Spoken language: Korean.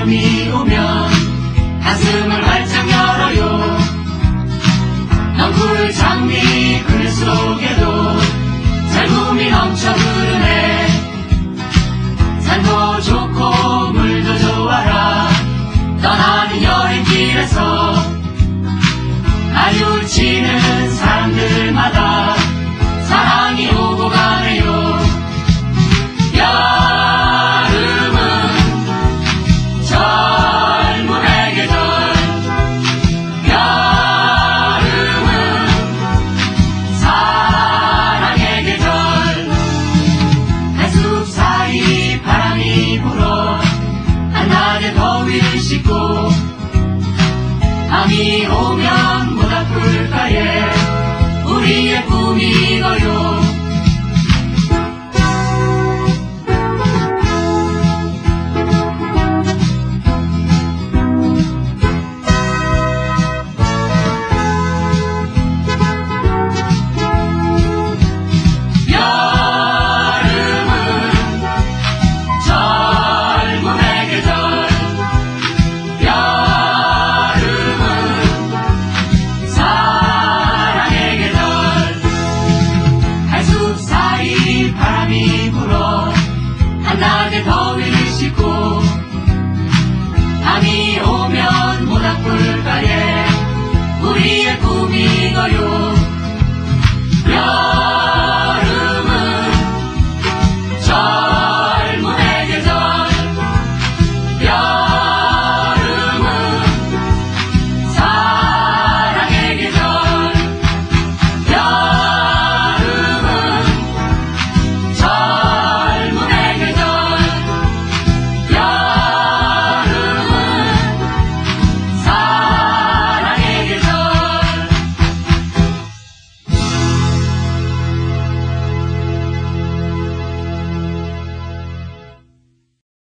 여름이 오면 가슴을 활짝 열어요. 넝쿨 장미 그늘 속에도 살구미 넘쳐 흐르네. 산도 좋고 물도 좋아라. 떠나는 여행길에서 마주치는 사람들마다 사랑이 오고 가네요. 여름은 젊음의 계절. 여름은 사랑의 계절. 달숲 사이 바람이 불어 한낮의 더위를 씻고 밤이 오면